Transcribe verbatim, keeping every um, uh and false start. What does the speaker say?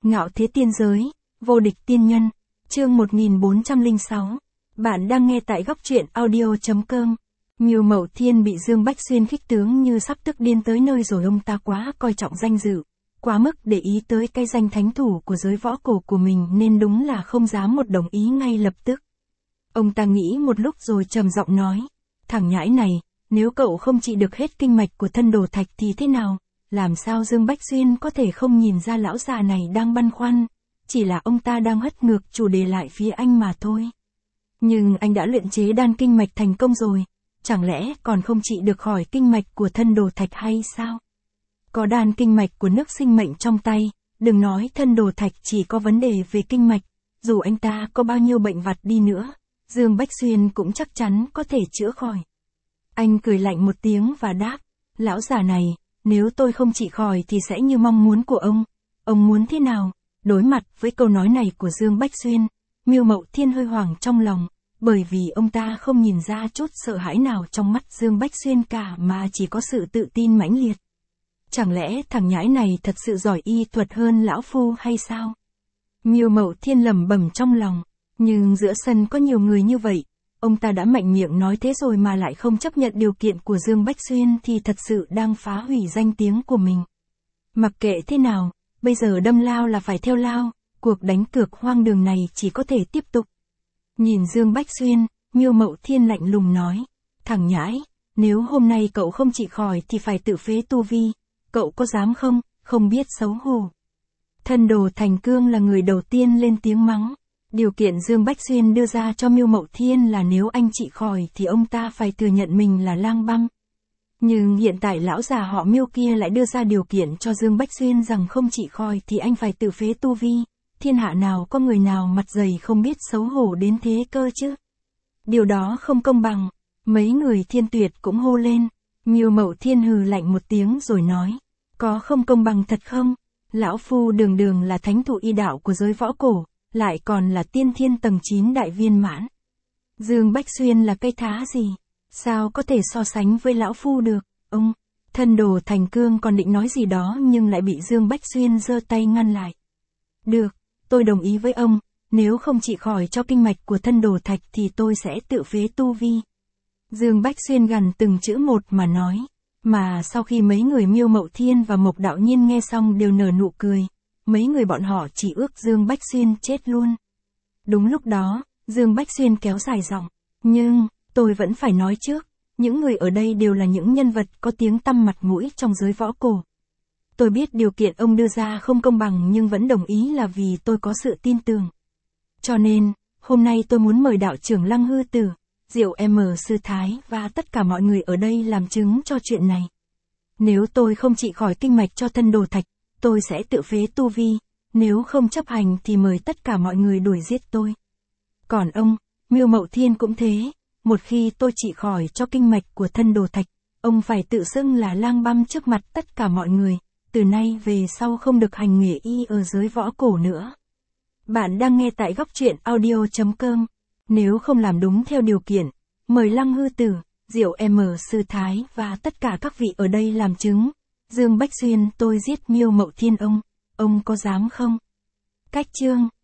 Ngạo thế tiên giới, vô địch tiên nhân, chương một nghìn bốn trăm lẻ sáu. Bạn đang nghe tại góc truyện audio chấm com. Miêu Mậu Thiên bị Dương Bách Xuyên khích tướng như sắp tức điên tới nơi rồi, ông ta quá coi trọng danh dự, quá mức để ý tới cái danh thánh thủ của giới võ cổ của mình nên đúng là không dám một đồng ý ngay lập tức. Ông ta nghĩ một lúc rồi trầm giọng nói, thằng nhãi này, nếu cậu không trị được hết kinh mạch của thân đồ thạch thì thế nào? Làm sao Dương Bách Xuyên có thể không nhìn ra lão già này đang băn khoăn, chỉ là ông ta đang hất ngược chủ đề lại phía anh mà thôi. Nhưng anh đã luyện chế đan kinh mạch thành công rồi, chẳng lẽ còn không trị được khỏi kinh mạch của thân đồ thạch hay sao? Có đan kinh mạch của nước sinh mệnh trong tay, đừng nói thân đồ thạch chỉ có vấn đề về kinh mạch, dù anh ta có bao nhiêu bệnh vặt đi nữa, Dương Bách Xuyên cũng chắc chắn có thể chữa khỏi. Anh cười lạnh một tiếng và đáp, lão già này, nếu tôi không trị khỏi thì sẽ như mong muốn của ông. Ông muốn thế nào? Đối mặt với câu nói này của Dương Bách Xuyên, Miêu Mậu Thiên hơi hoảng trong lòng, bởi vì ông ta không nhìn ra chút sợ hãi nào trong mắt Dương Bách Xuyên cả mà chỉ có sự tự tin mãnh liệt. Chẳng lẽ thằng nhãi này thật sự giỏi y thuật hơn lão phu hay sao? Miêu Mậu Thiên lẩm bẩm trong lòng, nhưng giữa sân có nhiều người như vậy, ông ta đã mạnh miệng nói thế rồi mà lại không chấp nhận điều kiện của Dương Bách Xuyên thì thật sự đang phá hủy danh tiếng của mình. Mặc kệ thế nào, bây giờ đâm lao là phải theo lao, cuộc đánh cược hoang đường này chỉ có thể tiếp tục. Nhìn Dương Bách Xuyên, Miêu Mậu Thiên lạnh lùng nói, thằng nhãi, nếu hôm nay cậu không trị khỏi thì phải tự phế tu vi, cậu có dám không, không biết xấu hổ. Thân đồ Thành Cương là người đầu tiên lên tiếng mắng. Điều kiện Dương Bách Xuyên đưa ra cho Miêu Mậu Thiên là nếu anh trị khỏi thì ông ta phải thừa nhận mình là lang băm. Nhưng hiện tại lão già họ Miêu kia lại đưa ra điều kiện cho Dương Bách Xuyên rằng không trị khỏi thì anh phải tự phế tu vi. Thiên hạ nào có người nào mặt dày không biết xấu hổ đến thế cơ chứ? Điều đó không công bằng. Mấy người Thiên Tuyệt cũng hô lên. Miêu Mậu Thiên hừ lạnh một tiếng rồi nói, có không công bằng thật không? Lão phu đường đường là thánh thủ y đạo của giới võ cổ, lại còn là tiên thiên tầng chín đại viên mãn. Dương Bách Xuyên là cây thá gì? Sao có thể so sánh với lão phu được? Ông, thân đồ Thành Cương còn định nói gì đó nhưng lại bị Dương Bách Xuyên giơ tay ngăn lại. Được, tôi đồng ý với ông, nếu không trị khỏi cho kinh mạch của thân đồ thạch thì tôi sẽ tự phế tu vi. Dương Bách Xuyên gằn từng chữ một mà nói, mà sau khi mấy người Miêu Mậu Thiên và Mộc Đạo Nhiên nghe xong đều nở nụ cười. Mấy người bọn họ chỉ ước Dương Bách Xuyên chết luôn. Đúng lúc đó, Dương Bách Xuyên kéo dài giọng, nhưng, tôi vẫn phải nói trước, những người ở đây đều là những nhân vật có tiếng tăm mặt mũi trong giới võ cổ. Tôi biết điều kiện ông đưa ra không công bằng nhưng vẫn đồng ý là vì tôi có sự tin tưởng. Cho nên, hôm nay tôi muốn mời đạo trưởng Lăng Hư Tử, Diệu M Sư Thái và tất cả mọi người ở đây làm chứng cho chuyện này. Nếu tôi không trị khỏi kinh mạch cho thân đồ thạch, tôi sẽ tự phế tu vi, nếu không chấp hành thì mời tất cả mọi người đuổi giết tôi. Còn ông, Miêu Mậu Thiên cũng thế, một khi tôi trị khỏi cho kinh mạch của thân đồ thạch, ông phải tự xưng là lang băm trước mặt tất cả mọi người, từ nay về sau không được hành nghề y ở giới võ cổ nữa. Bạn đang nghe tại góc truyện audio chấm com, nếu không làm đúng theo điều kiện, mời Lăng Hư Tử, Diệu M Sư Thái và tất cả các vị ở đây làm chứng. Dương Bách Xuyên tôi giết Miêu Mậu Thiên ông, ông có dám không? Cách chương